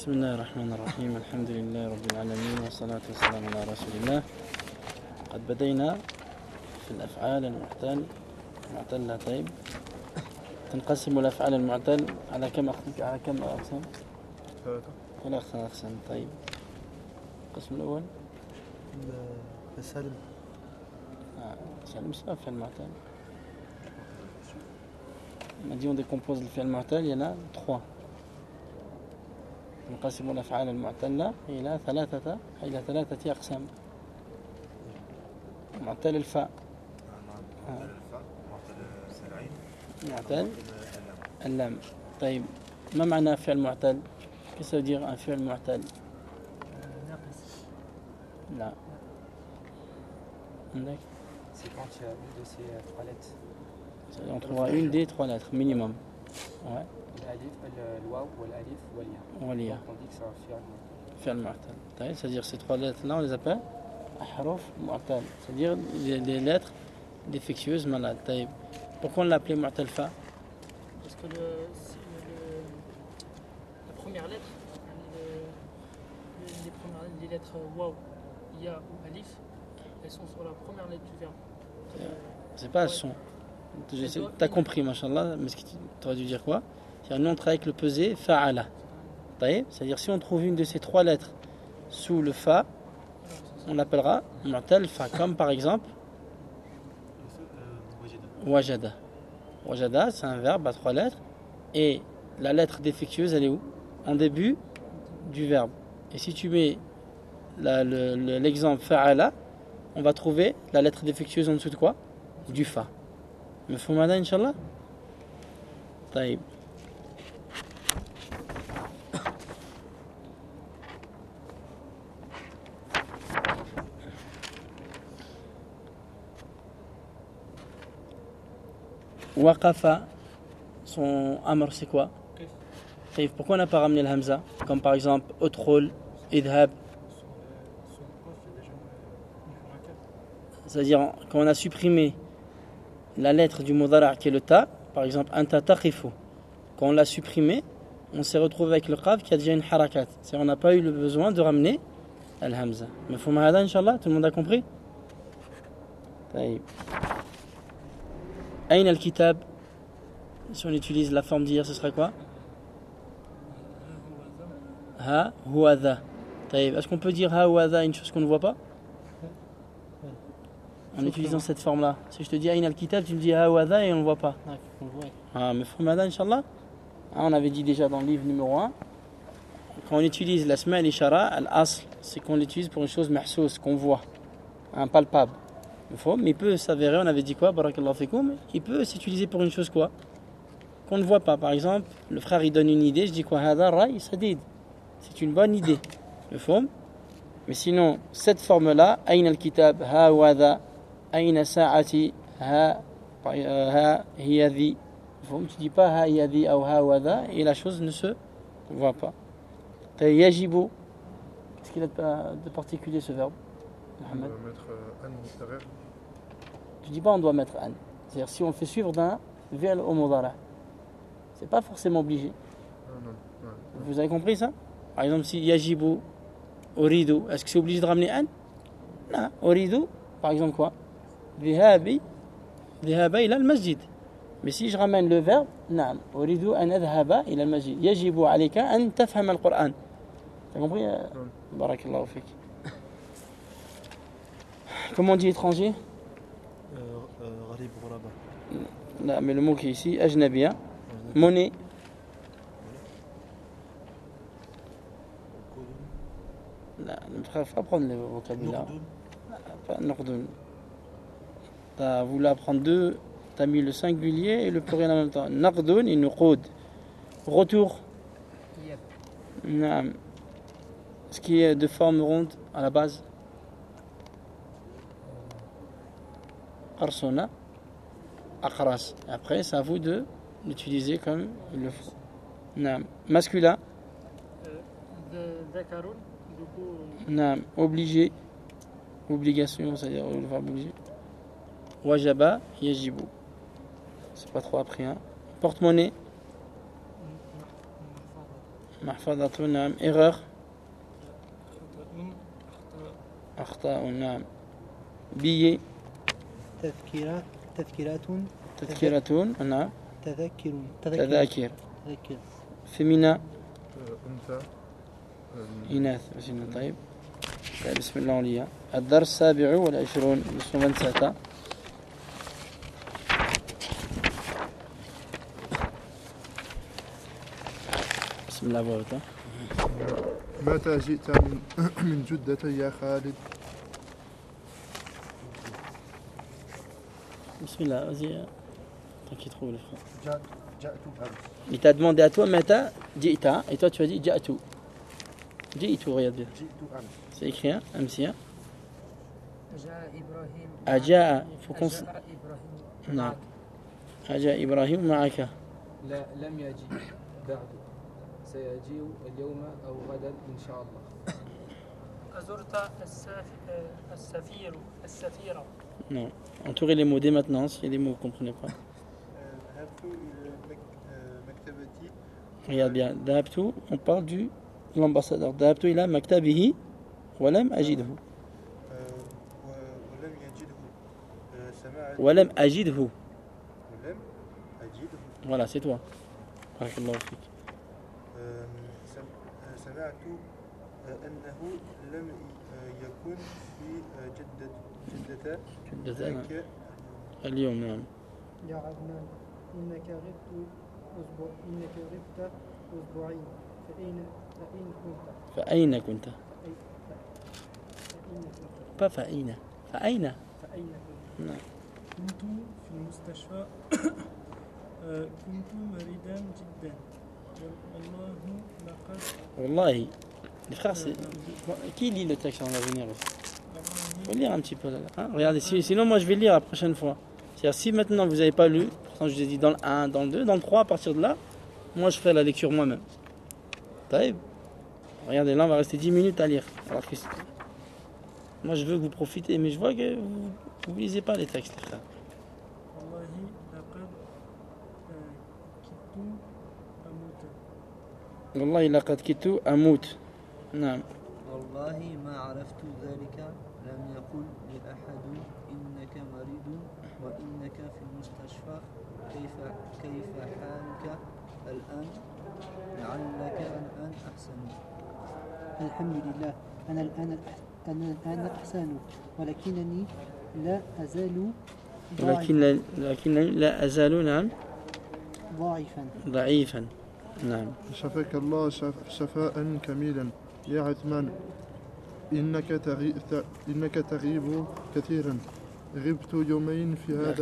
بسم الله الرحمن الرحيم الحمد لله رب العالمين والصلاة والسلام على رسول الله. قد بدينا في الأفعال المعتلة. طيب تنقسم الأفعال المعتل على كم أقسام؟ ثلاثة أقسام. طيب القسم الأول السالم. سالم c'est pas le fi'l mu'tal. On a dit on décompose le fi'l mu'tal, il y en a trois. نقسم الأفعال المعتلة إلى ثلاثة أقسام. معتل الفاء، معتل اللام. طيب ما معنى فعل معتل؟ Qu'est-ce que ça veut dire un fi'l معتل؟ لا. عندك؟ C'est quand il y a une de ces trois lettres. On trouvera une des trois lettres minimum. Ouais. L'alif, le waw, l'alif, والياء. on dit que c'est un fi'l mu'tal. Fi'l mu'tal. طيب, c'est-à-dire ces trois lettres-là, on les appelle ahruf mu'tal, c'est-à-dire des lettres défectueuses malades. طيب. Pourquoi on l'a appelé mu'tal fa? Parce que la première lettre, les lettres waw, ya ou alif, elles sont sur la première lettre du verbe. C'est pas le son. T'as compris, machallah, mais tu aurais dû dire quoi? C'est-à-dire, nous on travaille avec le pesé fa'ala. C'est-à-dire, si on trouve une de ces trois lettres sous le fa, on l'appellera mu'tal fa, comme par exemple wajada. Wajada, c'est un verbe à trois lettres, et la lettre défectueuse, elle est où? En début du verbe. Et si tu mets l'exemple fa'ala, on va trouver la lettre défectueuse en dessous de quoi? Du fa. مفهوم هذا إن شاء الله؟ طيب. وقف, son amr c'est quoi? طيب, pourquoi on n'a pas ramené le hamza? Comme par exemple udkhul, idhab. C'est-à-dire quand on a supprimé la lettre du mudara' qui est le ta, par exemple anta taqifu, quand on l'a supprimé, on s'est retrouvé avec le qaf qui a déjà une harakat. C'est-à-dire on n'a pas eu le besoin de ramener al-hamza. مفهوم هذا إن شاء الله? Tout le monde a compris? طيب. أين الكتاب? Si on utilise la forme d'hier, ce serait quoi? Ha huwa dha. طيب. Est-ce qu'on peut dire ha huwa dha une chose qu'on ne voit pas? En utilisant cette forme-là. Si je te dis Aïn al-Kitab, tu me dis Hawadha et on ne le voit pas. Ah, mais Fumada, Inch'Allah. On avait dit déjà dans le livre numéro 1, quand on utilise l'asma et l'ishara, al-asl, c'est qu'on l'utilise pour une chose mahsous, qu'on voit, impalpable. Mais il peut s'avérer, on avait dit quoi, barakallahu fikoum, il peut s'utiliser pour une chose quoi? Qu'on ne voit pas. Par exemple, le frère il donne une idée, je dis quoi? Hada ra'i sadid. C'est une bonne idée. Mais sinon, cette forme-là, Aïn al-Kitab, Hawadha, أين ساعتي ها هي ذي. Tu ne dis pas ha yadi ou ha wada et la chose ne se voit pas. Yajibu. Qu'est-ce qu'il a de particulier ce verbe, Mohamed? On doit mettre an derrière. Tu ne dis pas on doit mettre an. C'est-à-dire si on le fait suivre d'un fi'l au mudara'. C'est pas forcément obligé. Non. Vous avez compris ça? Par exemple si yajibu, uridu, est-ce que c'est obligé de ramener an? Non. Uridu, par exemple quoi? ذهابي إلى المسجد. Mais si je ramène le verbe, نعم أريد أن أذهب إلى المسجد. يجب عليك أن تفهم القرآن. T'as compris? بارك الله فيك. Comment on dit étranger? غريب غرابة. Non, mais le mot qui est ici, أجنبي. Monnaie. لا, ne faut pas prendre le vocabulaire. Pas نقدون. T'as voulu apprendre deux, t'as mis le singulier et le pluriel en même temps. Naqdun et nuqoud. Retour. Naam. Ce qui est de forme ronde à la base. Qarsona. Aqras. Après, c'est à vous de l'utiliser comme il le faut. Naam. Masculin. Dhakarun, du coup. Naam. Obligé. Obligation, c'est-à-dire le verbe obligé. Wajaba, yajibu. C'est pas trop appris, hein. Porte-monnaie. محفظة نعم. erreur. خطأ. أخطاء نعم. billet. تذكيرات تذكرة نعم. تذاكر تذاكر. féminin. أنثى. إناث. طيب. بسم الله وليا. الدرس 27 27. بسم الله بوتا. متى جئت من جدة يا خالد؟ بسم الله vas-y. Tant qu'il trouve le frère. جاءت أمس. Il t'a demandé à toi متى جئت et toi tu as dit جاءت. جئت regarde bien. جئت أمس. C'est écrit hein أمسية. جاء إبراهيم. أجاء faut qu'on جاء إبراهيم. نعم. أجاء إبراهيم معك. لا لم يجي بعد. سيجيء اليوم أو غدا إن شاء الله. أزرت السفيرة. Non. Entourez les mots dès maintenant, s'il y a des mots que vous ne comprenez pas. Regarde bien. Dahabtu, on parle de l'ambassadeur. Dahabtu ila maktabihi walam ajidhu. Walam ajidhu. Voilà, c'est toi. Barakallahu fik. سمعت أنه لم يكن في جدة ذاك اليوم نعم. يا عدنان إنك غبت أسبوعين فأين كنت؟ فأين كنت؟ نعم. كنت في المستشفى. كنت مريضا جدا. والله les frères, c'est... Qui lit le texte en va venir aussi? Faut lire un petit peu là. Hein, regardez, sinon moi je vais lire la prochaine fois. C'est-à-dire si maintenant vous n'avez pas lu, pourtant je vous ai dit dans le 1, dans le 2, dans le 3, à partir de là, moi je ferai la lecture moi-même. Taïb. Regardez, là on va rester 10 minutes à lire. Alors que moi je veux que vous profitez, mais je vois que vous ne lisez pas les textes, les frères. والله لقد كدت أموت. نعم. والله ما عرفت ذلك. لم يقل لأحد إنك مريض وإنك في المستشفى. كيف حالك الآن؟ لعلك الآن أحسن. الحمد لله أنا الآن أحسن ولكنني لا أزال لكنني لا أزال نعم ضعيفا. نعم. شفاك الله شفاء كميلا يا عثمان. إنك تغيب كثيرا. غبت يومين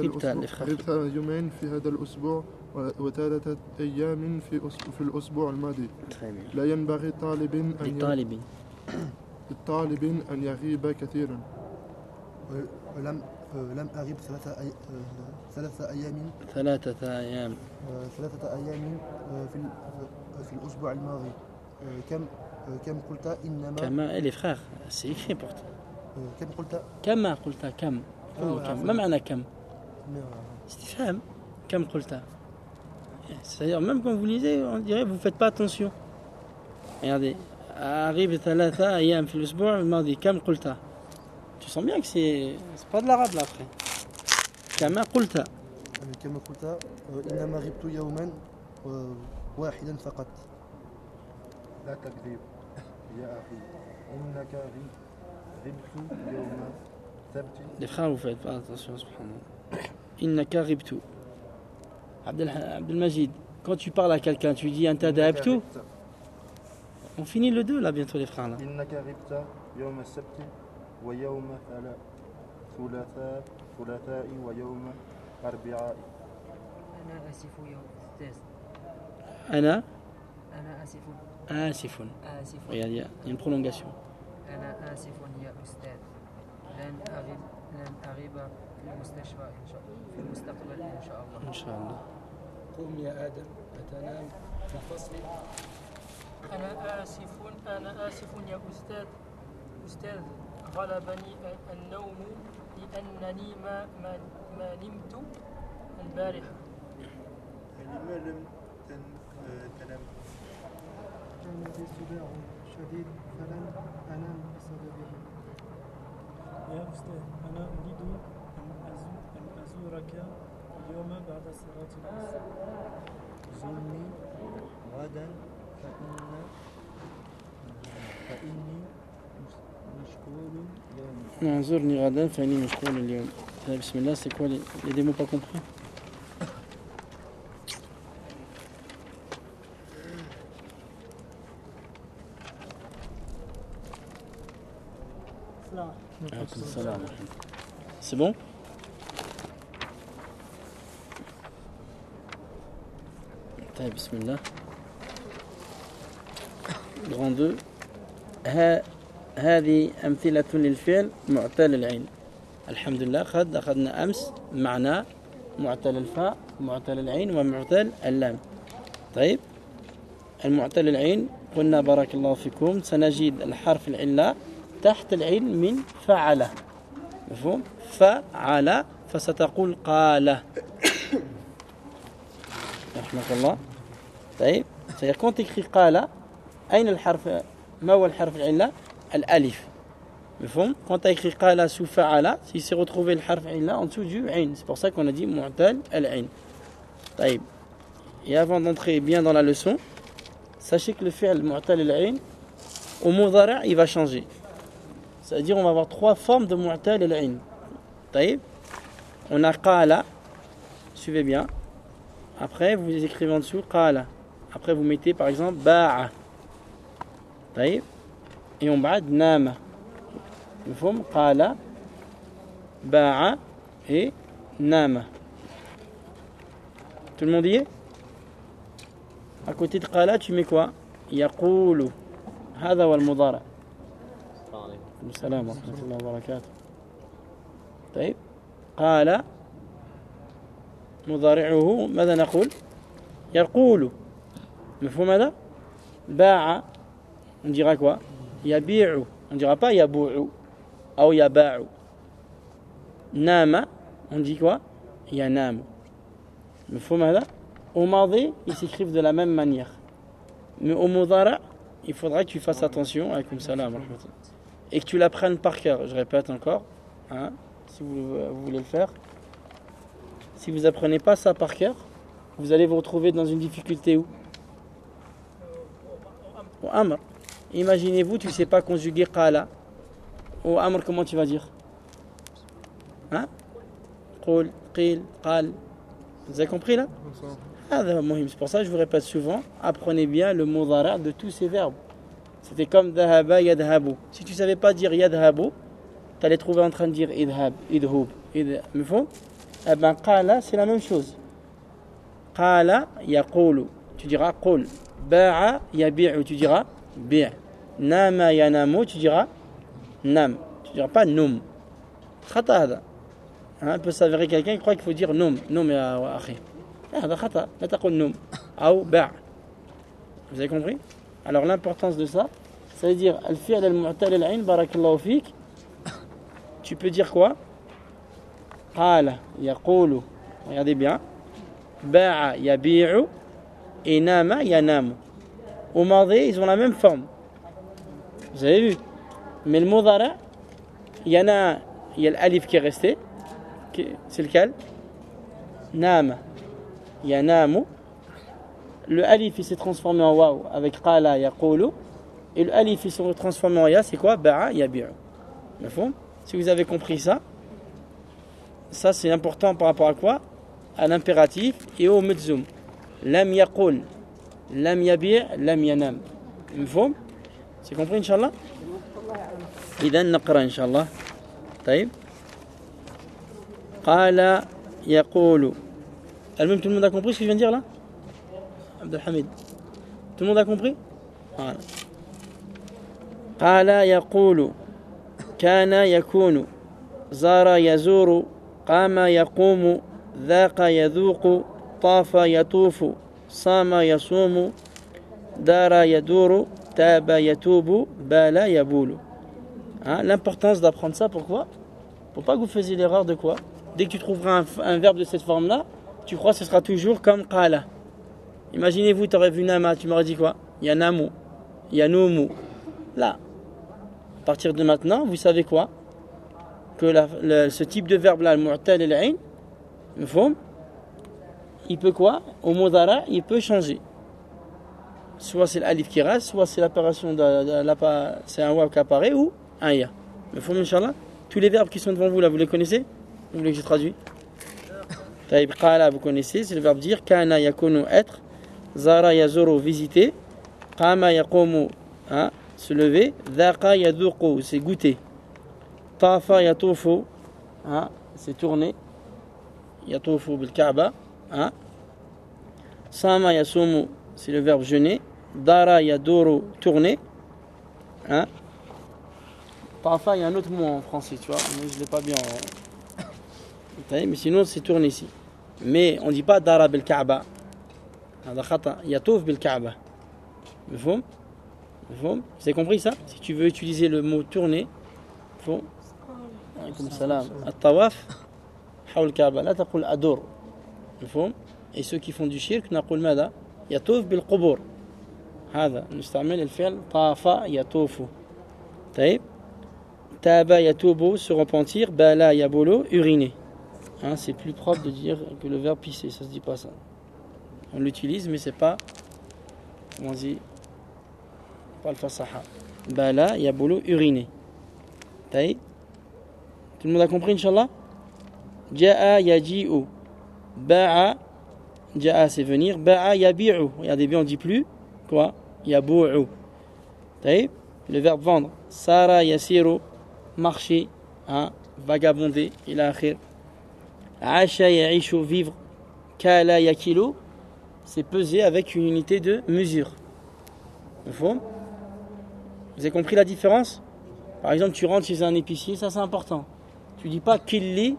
في هذا الأسبوع وثلاثة أيام في الأسبوع الماضي. لا ينبغي للطالب أن يغيب كثيرا. لم أغب ثلاثة أيام في الأسبوع الماضي. كم قلت إنما كما les frères c'est écrit pourtant. كم قلت كما قلت كم ما معنى كم؟ استفهام. كم قلت. C'est-à-dire même quand vous lisez on dirait vous faites pas attention. Regardez. أغيب 3 أيام في الأسبوع الماضي. كم قلت. Tu sens bien que c'est pas de l'arabe là après. كما قلت. إنما غبت يوما واحدا فقط. لا تكذب يا أخي. إنك غبت يوم السبت. Les frères vous faites pas attention subhanallah. إنك غبت. Abdelmajid, quand tu parles à quelqu'un tu dis أنت ذهبت. On finit le 2 là bientôt les frères là. إنك غبت يوم السبت ويوم ثلاثاء ويوم أربعاء. أنا آسف يا أستاذ. أنا آسف. Regarde, il y a une prolongation. أنا آسف يا أستاذ. لن أغيب في المستشفى في المستقبل إن شاء الله. إن شاء الله. قم يا آدم أتنام في الفصل. أنا آسف يا أستاذ. غلبني النوم لأنني ما نمت البارحة. لما لم تنام؟ صداع شديد فلن أنام بسببه. يا أستاذ أنا أريد أن أزورك اليوم بعد صلاة العصر. زرني غدا فإني مشغول اليوم. Non, زورني غدا فإني مشغول اليوم. بسم الله, c'est quoi les démos pas compris? C'est bon? Bismillah. Grand 2. هذه أمثلة للفعل معتل العين. الحمد لله قد أخذنا أمس معنى معتل الفاء معتل العين ومعتل اللام. طيب المعتل العين قلنا بارك الله فيكم سنجد الحرف العلة تحت العين من فعل. مفهوم؟ فعل فستقول قال. رحمك الله. طيب c'est-à-dire quand tu écris قال أين الحرف ما هو الحرف العلة؟ الألف. مفهوم؟ Quand tu as écrit قال sous فعل, il s'est retrouvé le harf illa en dessous du ain. C'est pour ça qu'on a dit mu'tal al-ain. طيب. Et avant d'entrer bien dans la leçon, sachez que le fi'l mu'tal al-ain au mudari' il va changer. C'est-à-dire on va avoir trois formes de mu'tal al-ain. طيب. On a qala, suivez bien. Après vous écrivez en dessous qala. Après vous mettez par exemple ba'a. طيب. Et on بعد nama. مفهوم قال باع et نام. Tout le monde y est? À côté de قال tu mets quoi? يقول. هذا هو المضارع. السلام ورحمة الله وبركاته. طيب قال مضارعه ماذا نقول؟ يقول. مفهوم هذا؟ باع on dira quoi? يبيع. On ne dira pas يبوع أو يباع. نام on dit quoi? ينام. مفهوم هذا؟ Au ماضي ils s'écrivent de la même manière. Mais au mudara il faudra que tu fasses attention alaykoum salam wa rahmatullah, et que tu l'apprennes par cœur. Je répète encore, hein, si vous voulez le faire. Si vous apprenez pas ça par cœur, vous allez vous retrouver dans une difficulté où? Au amr. Imaginez-vous, tu ne sais pas conjuguer qala. Au amr, comment tu vas dire? Hein? Qul, qil, qal. Vous avez compris là? C'est pour ça que je vous répète souvent, apprenez bien le mudara' de tous ces verbes. C'était comme dhahaba, yadhabu. Si tu ne savais pas dire yadhabu, tu allais trouver en train de dire idhab, idhub, idhab. Eh bien, qala, c'est la même chose. Qala, yaqulu. Tu diras qul. Ba'a, yabi'u. Tu diras bi'. Nama, yanamu. Tu diras nam. Tu ne diras pas num. Khata hada. Un peut s'avérer quelqu'un qui croit qu'il faut dire num. Num ya akhi. هذا خطأ. لا تقول نم أو باع. Vous avez compris? Alors l'importance de ça, ça veut dire al-fi'l al-mu'tal al-ain, barakallahu fik. Tu peux dire quoi? قال يقول. Regardez bien. باع يبيع et nama ينام. Au madi, ils ont la même forme. Vous avez vu? Mais le mudara, il y a l'alif qui est resté. C'est lequel? Nama. Yanamu. Le alif il s'est transformé en waw avec qala yaqulu, et le alif il s'est transformé en ya, c'est quoi? Ba'a yabi'u. Si vous avez compris ça, ça c'est important par rapport à quoi? À l'impératif et au medzum. Lam yaqul, lam yabi', lam yanam. مفهوم? C'est compris inshallah? إذا نقرأ إن شاء الله. طيب. قال يقول. Même tout le monde a compris ce que je viens de dire là? Abdelhamid. Tout le monde a compris? Voilà. قال يقول كان يكون زار يزور قام يقوم ذاق يذوق طاف يطوف صام يصوم دار يدور تاب يتوب بال يبول. L'importance d'apprendre ça, pourquoi? Pour pas que vous fassiez l'erreur de quoi? Dès que tu trouveras un verbe de cette forme là, tu crois que ce sera toujours comme qala. Imaginez-vous, tu aurais vu nama, tu m'aurais dit quoi? Yanamu. yanoumu. Là, à partir de maintenant, vous savez quoi? Que ce type de verbe-là, le mu'tal et l'ayn, il peut quoi? Au mudara, il peut changer. Soit c'est l'alif qui reste, soit c'est l'apparition c'est un waw qui apparaît ou un ya. Mais faut, Inch'Allah, tous les verbes qui sont devant vous là, vous les connaissez? Vous voulez que je traduis? Taïb qala, vous connaissez, c'est le verbe dire. Kana yakunu, être. Zara yazuru, visiter. Qama yaqumu, se lever. Dhaqa yaduqu, c'est goûter. Tafa yatufu, c'est tourner. Yatufu bil Kaaba. Sama yasumu, c'est le verbe jeûner. Dara yaduru, tourner. Tafa, il y a un autre mot en français, tu vois, mais je ne l'ai pas bien. Mais sinon, c'est tourner ici. Mais on ne dit pas Dara bil Kaaba. Yatuf bil Kaaba. Vous avez compris ça? Si tu veux utiliser le mot tourner, faut. Alaykoum salam. At-tawaf, hawl Kaaba. Là, taqul adur. Et ceux qui font du shirk, naqul mada? Yatuf bil qubur. هذا نستعمل الفعل طاف يطوف. طيب. Taba yatubu, se repentir. Bala yabulu, uriner. C'est plus propre de dire que le verbe pisser, ça se dit pas ça. On l'utilise, mais c'est pas, comment on dit, pas le fasaha. Bala yabulu, uriner. Taï. Tout le monde a compris, Inch'Allah? Ja'a yaji'u. Ba'a, ja'a c'est venir. Ba'a yabi'u. Regardez bien, on dit plus. Quoi? Yabu'u. Taï. Le verbe vendre. Sara yasiru, marcher, vagabonder, ila akhir. Asha ya'ishu, vivre. Kala yakilu, c'est peser avec une unité de mesure. Vous avez compris la différence? Par exemple, tu rentres chez un épicier, ça c'est important. Tu dis pas killi,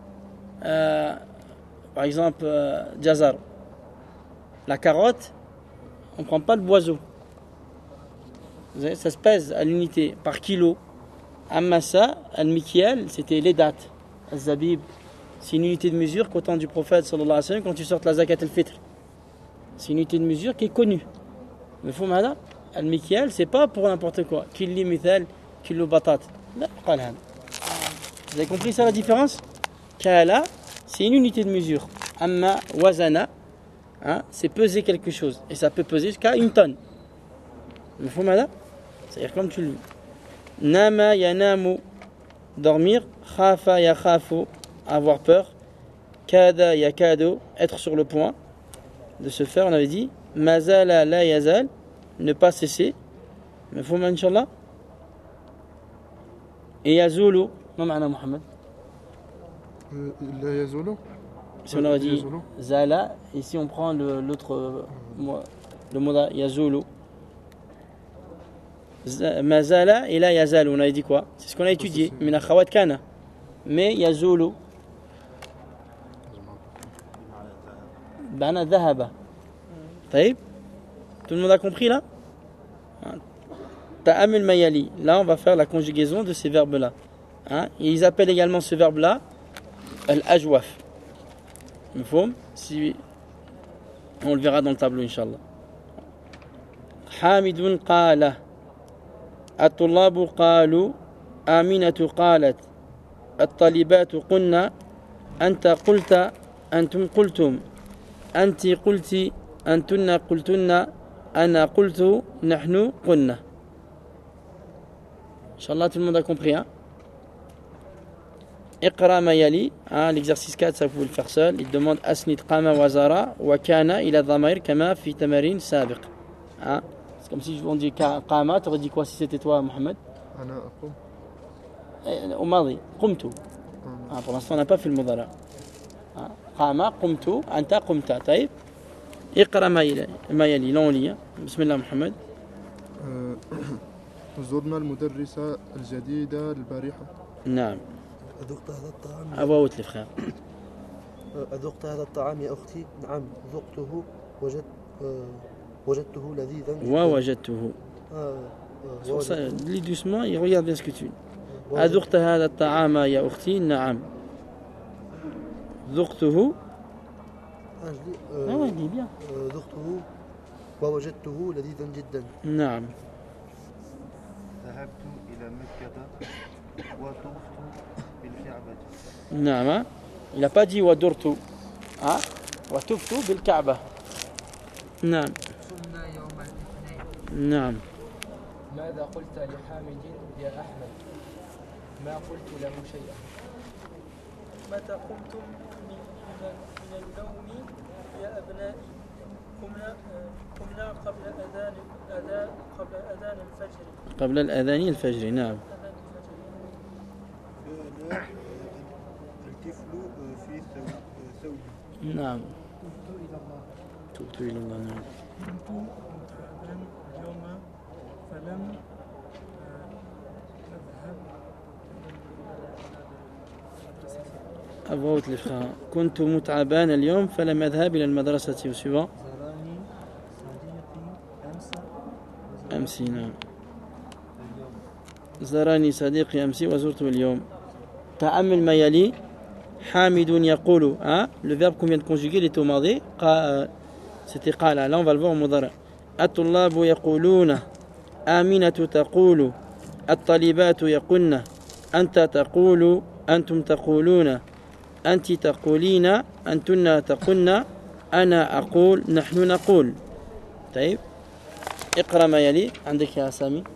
par exemple, jazar. La carotte, on ne prend pas le boiseau. Ça se pèse à l'unité par kilo. Amassa, al-mikiel, c'était les dates. Al-zabib, c'est une unité de mesure qu'au temps du prophète sallallahu alayhi wa sallam, quand tu sortes la zakat al-fitr. C'est une unité de mesure qui est connue. Mais faut m'ada, al-mikiel, c'est pas pour n'importe quoi. Killi mithal, kilo batat. Vous avez compris ça la différence? Kala, c'est une unité de mesure. Amma wazana, c'est peser quelque chose. Et ça peut peser jusqu'à 1 tonne. Mais faut m'ada, c'est-à-dire comme tu le dis. Nama yanamu, dormir. Khafa yakhafu, avoir peur. Kada yakado, être sur le point de se faire, on avait dit. Mazala la yazal, ne pas cesser. Mais faut Inch'Allah. Et yazulu, ma ma'na Muhammad? La yazulu. Si on aurait dit zala, et si on prend l'autre le mot yazulu. Mazala et la yazal, on avait dit quoi? C'est ce qu'on a étudié. Min akhawat kana. Mais yazulu. Bana dhahaba. Taïb. Tout le monde a compris là? Ta'amul mayali. Là, on va faire la conjugaison de ces verbes-là. Et ils appellent également ce verbe-là al-ajwaf. Si on le verra dans le tableau, Inch'Allah. Hamidun qala. الطلاب قالوا آمنة قالت الطالبات قلنا أنت قلت أنتم قلتم أنت قلت أنتن قلتن أنا قلت نحن قلنا. Inch'Allah, tout le monde a compris. Iqra ma yali, l'exercice 4, ça vous pouvez le faire seul. Il demande Asnid qama wazara wa kana ila dhamair kama fi tamarin sabiq. C'est comme si on dit qama, tu aurais dit quoi si c'était toi, Mohamed? Ana aqum. Au madi, qumtu. Pour l'instant, on n'a pas fait le mudara. Qama, qumtu, anta qumta. Taïb. Iqra ma yali, là on lit. Bismillah, Mohamed. زرنا المدرسة الجديدة البارحة. نعم. أذقت هذا الطعام؟ أبوت لي فخير. أذقت هذا الطعام يا أختي؟ نعم ذقته وجدته لذيذا جدا. ووجدته. lis doucement et regarde bien ce que tu dis. أذقت هذا الطعام يا أختي؟ نعم. ذقته. dis bien. ذقته ووجدته لذيذا جدا. نعم. ذهبت إلى مكة وطفت بالكعبة. نعم. Il n'a pas dit ودرت. Hein? وطفت بالكعبة. نعم. صمنا يوم الاثنين. نعم. ماذا قلت لحامد يا أحمد؟ ما قلت له شيئا. متى قمتم من النوم يا أبنائي؟ قمنا قبل أذان الفجر. قبل الأذان الفجر. نعم. الطفل في ثوبي. نعم. تبت إلى الله. تبت إلى الله. نعم. كنت متعبا اليوم فلم أذهب. أبوت الفخاء. كنت متعبان اليوم فلم أذهب إلى المدرسة. وسوى زارني صديقي أمس. نعم. زارني صديقي أمس وزرته اليوم. تأمل ما يلي. حامد يقول. Le verbe qu'on vient de conjuguer il est au ماضي. C'était قال. Là on va le voir au مضارع. الطلاب يقولون. آمنة تقول. الطالبات يقولن. أنت تقول. أنتم تقولون. أنت تقولين. أنتن تقولن. أنا أقول. نحن نقول. طيب اقرأ ما يلي عندك يا سامي.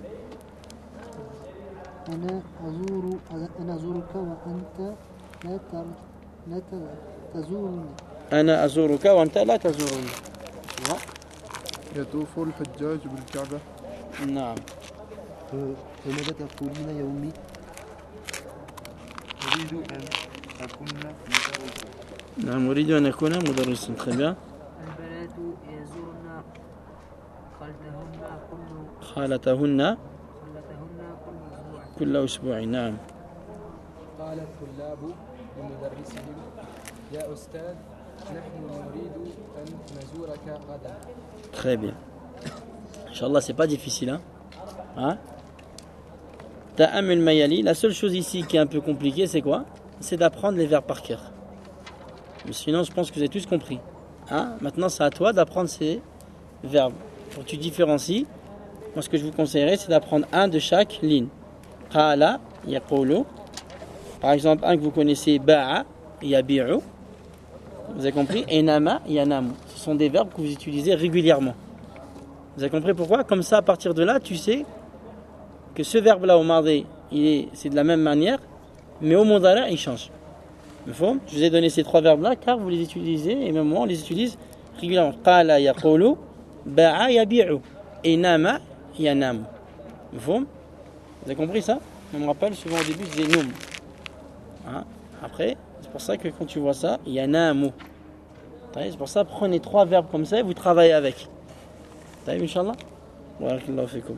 أنا أزورك وأنت لا تزورني. أنا أزورك وأنت لا تزورني. يطوف الحجاج بالكعبة. نعم. فماذا تقولين يومي؟ أريد أن أكون مدرسا. نعم أريد أن أكون مدرسا. Très bien. البنات يزورن خالتهن كل أسبوع. كل أسبوع. نعم. قال الطلاب لمدرسهم يا أستاذ نحن نريد أن نزورك غدا. Très bien. Inch'Allah, c'est pas difficile. Hein? Ta'amul mayali. La seule chose ici qui est un peu compliquée, c'est quoi? C'est d'apprendre les verbes par cœur. Mais sinon, je pense que vous avez tous compris. Hein? Maintenant, c'est à toi d'apprendre ces verbes. Pour que tu différencies, moi, ce que je vous conseillerais, c'est d'apprendre un de chaque ligne. Qala, yaqulu. Par exemple, un que vous connaissez, ba'a, yabi'u. Vous avez compris? Et nama, yanamu. Ce sont des verbes que vous utilisez régulièrement. Vous avez compris pourquoi? Comme ça, à partir de là, tu sais que ce verbe-là au mardi, c'est de la même manière, mais au mudari, il change. Je vous ai donné ces trois verbes-là car vous les utilisez, et même moi, on les utilise régulièrement. Qala yaqulu, ba'a yabi'u, et nama yanamu. Vous avez compris ça? On me rappelle souvent au début, je disais noum. Hein? Après, c'est pour ça que quand tu vois ça, yanamu. C'est pour ça, prenez trois verbes comme ça et vous travaillez avec. طيب إن شاء الله بارك الله فيكم.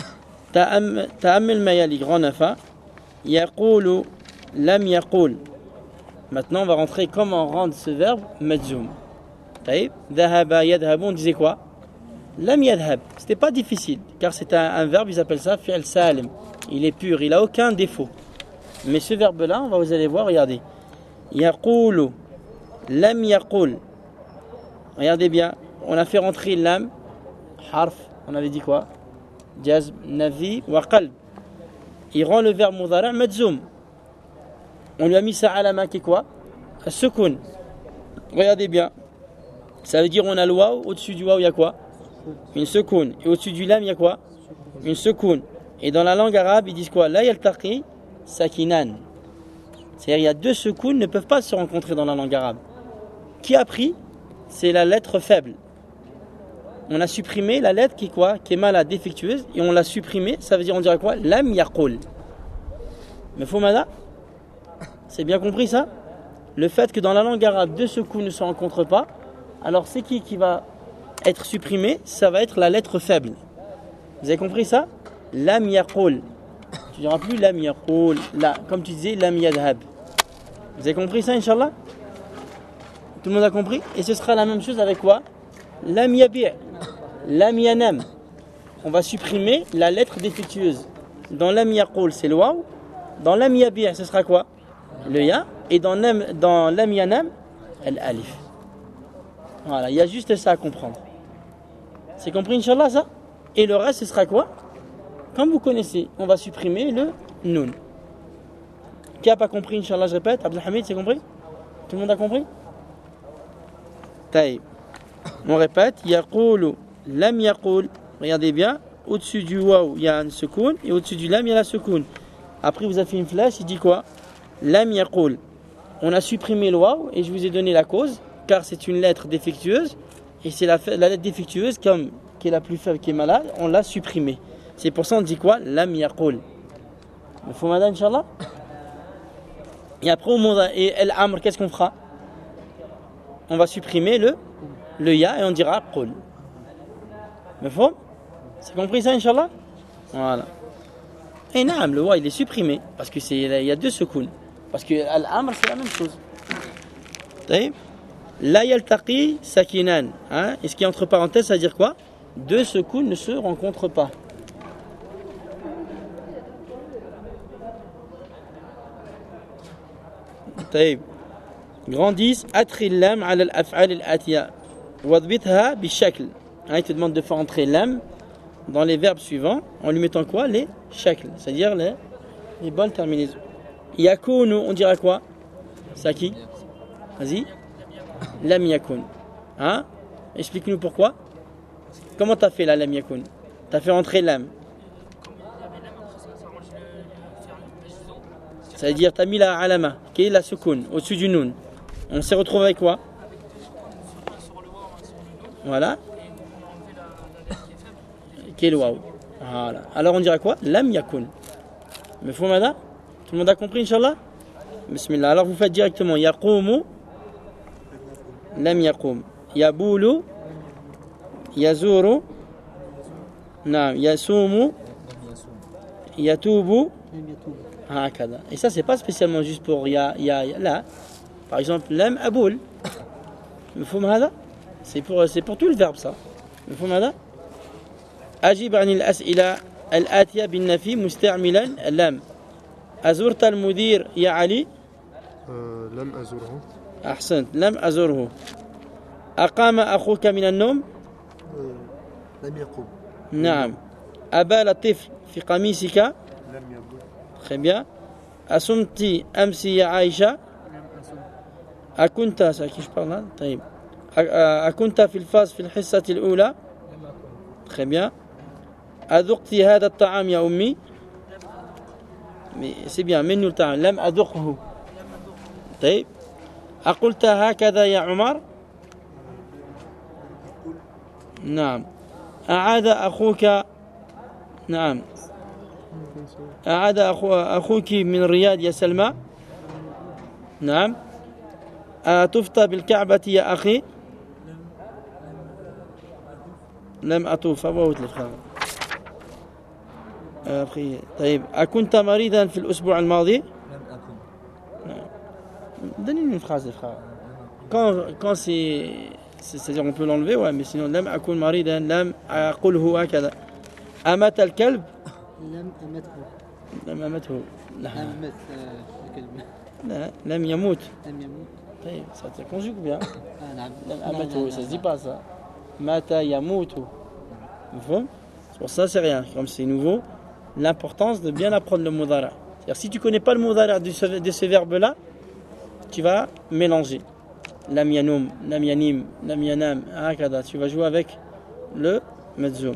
تأمل ما يلي grand nafa. يقول لم يقول. Maintenant on va rentrer comment rendre ce verbe مجزوم. طيب ذهب يذهب, on disait quoi? لم يذهب. C'était pas difficile car c'est un verbe, ils appellent ça fi'l salim. Il est pur, il a aucun défaut. Mais ce verbe là, vous allez voir, regardez. يقول لم يقول. Regardez bien, on a fait rentrer l'âme. Harf, on avait dit quoi? Jazm, navi, wa qalb. Il rend le verbe mudari' majzoum. On lui a mis sa alama qui est quoi? As-sukun. Regardez bien. Ça veut dire on a le waw, au-dessus du waw il y a quoi? Une sukun. Et au-dessus du lam il y a quoi? Une sukun. Et dans la langue arabe ils disent quoi? La yaltaqi sakinan. C'est-à-dire il y a deux sukuns ne peuvent pas se rencontrer dans la langue arabe. Qui a pris? C'est la lettre faible. On a supprimé la lettre qui est quoi? Qui est malade, défectueuse, et on l'a supprimée, ça veut dire on dirait quoi? Lam yaqul. Mais Foumada, c'est bien compris ça? Le fait que dans la langue arabe deux sukun ne se rencontrent pas, alors c'est qui va être supprimé? Ça va être la lettre faible. Vous avez compris ça? Lam yaqul. Tu diras plus lam yaqul, là, comme tu disais lam yadhab. Vous avez compris ça, Inch'Allah? Tout le monde a compris? Et ce sera la même chose avec quoi? Lam yabi', lam yanam. On va supprimer la lettre défectueuse. Dans lam yaqul, c'est le waw. Dans lam yabi', ce sera quoi? Le ya. Et dans lam yanam, l'alif. Voilà, il y a juste ça à comprendre. C'est compris, Inch'Allah, ça? Et le reste, ce sera quoi? comme vous connaissez, on va supprimer le nun. Qui n'a pas compris, Inch'Allah, je répète? Abdelhamid, c'est compris? Tout le monde a compris? Taïb. On répète, yaqulu, lam yaqul. Regardez bien, au-dessus du waw, il y a un sukoun, et au-dessus du lam, il y a la sukoun. Après, vous avez fait une flèche, il dit quoi? Lam yaqul. On a supprimé le waw, et je vous ai donné la cause, car c'est une lettre défectueuse, et c'est la lettre défectueuse, qui est la plus faible, qui est malade, on l'a supprimée. C'est pour ça qu'on dit quoi? Lam yaqul. Il faut madame, Inch'Allah? Et après, et el-amr, qu'est-ce qu'on fera? On va supprimer le ya et on dira qul. Mais faut? C'est compris ça, Inch'Allah? Voilà. Et naam, le wa il est supprimé parce que il y a deux sukun. Parce que al-amr c'est la même chose. Taïb. La yaltaqi sakinan. Hein? Et ce qui est entre parenthèses, ça veut dire quoi? Deux sukun ne se rencontrent pas. طيب grand 10 أدخل اللام على الأفعال الآتية واضبطها بالشكل. Il te demande de faire entrer l'âme dans les verbes suivants en lui mettant quoi? Les shakl, c'est-à-dire les bonnes terminaisons. Yakunu, on dira quoi? C'est à qui? Vas-y. Lam yakun. Hein? Explique-nous pourquoi. Comment tu as fait la lam yakun? Tu as fait entrer l'âme. Ça veut dire tu as mis la alama, qui est la sukun, au-dessus du nun. On s'est retrouvé avec quoi? Voilà. Qui est le waw. Voilà. Alors on dira quoi? Lam yakun. Mais faut mada? Tout le monde a compris, Inch'Allah? Bismillah. Alors vous faites directement yaqumu, lam yaqum. Yabulu, yazuru, naam, yasumu, yatubu. Et ça, c'est pas spécialement juste pour là. Par exemple, lam aboul. C'est pour tout le verbe, ça. أجب عن الأسئلة الآتية بالنفي مستعملا لم. أزرت المدير يا علي؟ لم أزره. أحسنت، لم أزره. أقام أخوك من النوم؟ لم يقم. نعم. أبال الطفل في قميصك؟ لم يبل. Très bien. أصمت أمس يا عائشة؟ أكنت c'est à qui je parle là? طيب. أكنت في الفصل في الحصة الأولى؟ Très bien. أذقت هذا الطعام يا أمي؟ C'est bien. منو الطعام؟ لم أذقه. طيب. أقلت هكذا يا عمر؟ نعم. أعاد أخوك؟ نعم. أعاد أخوك من الرياض يا سلمى؟ نعم. أطفت بالكعبة يا أخي؟ لم أطوف. أبوت للخير. طيب أكنت مريضا في الأسبوع الماضي؟ لم أكن. Donnez-nous une phrase, frère. Quand c'est-à-dire on peut l'enlever, ouais, mais sinon لم أكن مريضا لم أقله هكذا. أمت الكلب؟ لم أمته. لا. أمت الكلب. لا لم يموت. لم يموت. طيب ça se conjugue bien. نعم. لم أمته, ça se dit pas ça. Mata yamutu. C'est pour ça c'est rien. Comme c'est nouveau, l'importance de bien apprendre le mudara. C'est-à-dire si tu connais pas le mudara de ce verbe-là, tu vas mélanger. Lam yanum, lam yanim, lam yanam, hakada. Tu vas jouer avec le madzum.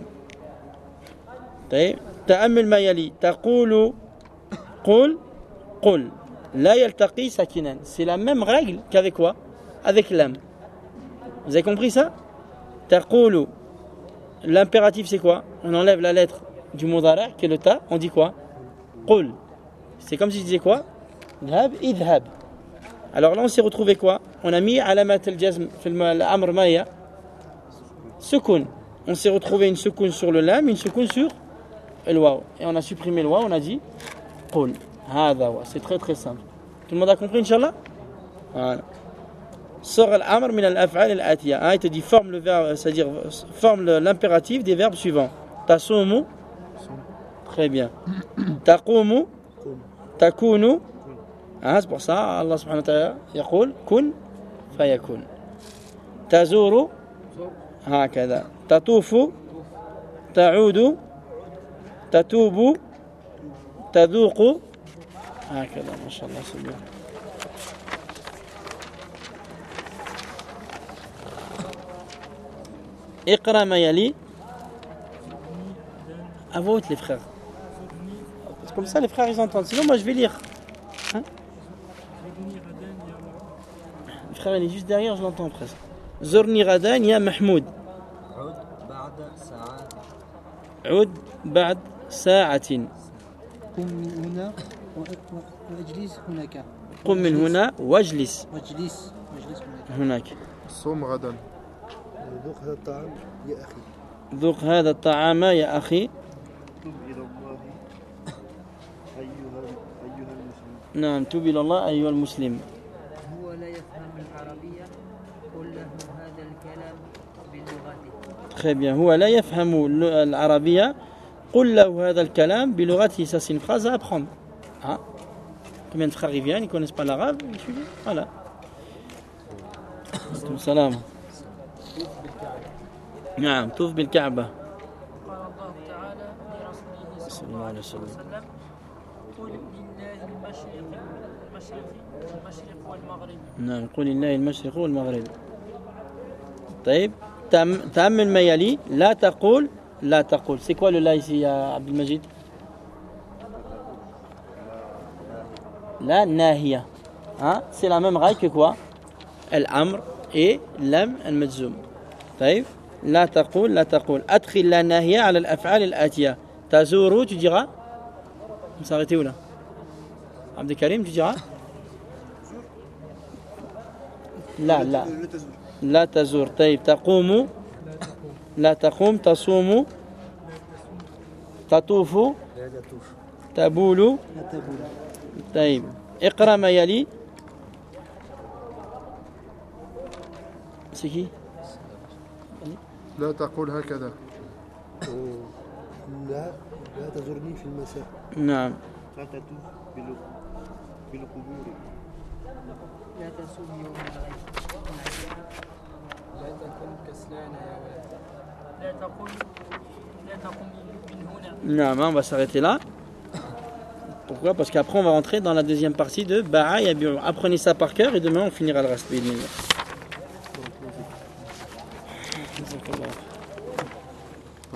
تأمل ما يلي تقول قل قل لا يلتقي ساكنا. C'est la même règle qu'avec quoi? Avec lam. Vous avez compris ça? Taqulu. L'impératif c'est quoi? On enlève la lettre du mudara qui est le ta, on dit quoi? Qul. C'est comme si je disais quoi? Dhab, idhab. Alors là on s'est retrouvé quoi? On a mis alamat al-jazm fil amr maya sukun. On s'est retrouvé une sukun sur le lam, une sukun sur le waw. Et on a supprimé le waw, on a dit qul. Hada wa. C'est très très simple. Tout le monde a compris, Inch'Allah? Voilà. Sort al-amr min al-af'al al-atiya. Il te dit forme le verbe, c'est-à-dire forme l'impératif des verbes suivants. Tasumu. Très bien. Taqumu. Takunu. C'est pour ça Allah subhanahu wa ta'ala يقول كن فيكون. تزور هكذا. تطوف. تعود. تتوب تذوق هكذا ما شاء الله سبحان. اقرأ ما يلي. À voix haute les frères. C'est comme ça les frères ils entendent. Sinon moi je vais lire. Hein? Le frère il est juste derrière, je l'entends presque. زرني غدا يا محمود. عد بعد ساعة. قم من هنا واجلس هناك. قم من هنا واجلس. واجلس هناك. صوم غدا. ذوق هذا الطعام يا أخي. ذوق هذا الطعام يا أخي. تب إلى الله أيها المسلم. نعم تب إلى الله أيها المسلم. هو لا يفهم العربية قل له هذا الكلام بلغته. Très bien. هو لا يفهم العربية قل له هذا الكلام بلغته. Ça c'est une phrase à apprendre. Hein? Combien de frères ils viennent, ils ne connaissent pas l'arabe, voilà. Salam. نعم طوف بالكعبة. قال الله تعالى لرسوله صلى الله عليه وسلم قل لله المشرق والمغرب. نعم قل لله المشرق والمغرب. طيب تأمل ما يلي. لا تقول لا تقول. C'est quoi le là ici يا عبد المجيد؟ لا ناهية. Hein? C'est la même règle que quoi? الأمر et لم المجزوم. طيب لا تقول لا تقول. أدخل لا ناهية على الأفعال الآتية. تزور tu diras. Vous s'arrêtez où là? عبد الكريم tu diras. لا لا لا تزور. طيب تقوم لا تقوم. تصوم تطوف تبول. طيب اقرأ ما يلي. C'est qui? لا تقول هكذا. لا تزورني في المساء. نعم. لا تطوف بالقبور. لا تصوم يوم العيد. لا تكن كسلان يا ولد. لا تقم من هنا. Non, on va s'arrêter là. Pourquoi? Parce qu'après on va rentrer dans la deuxième partie de Ba'a Yabi'u. Apprenez ça par cœur et demain on finira le reste.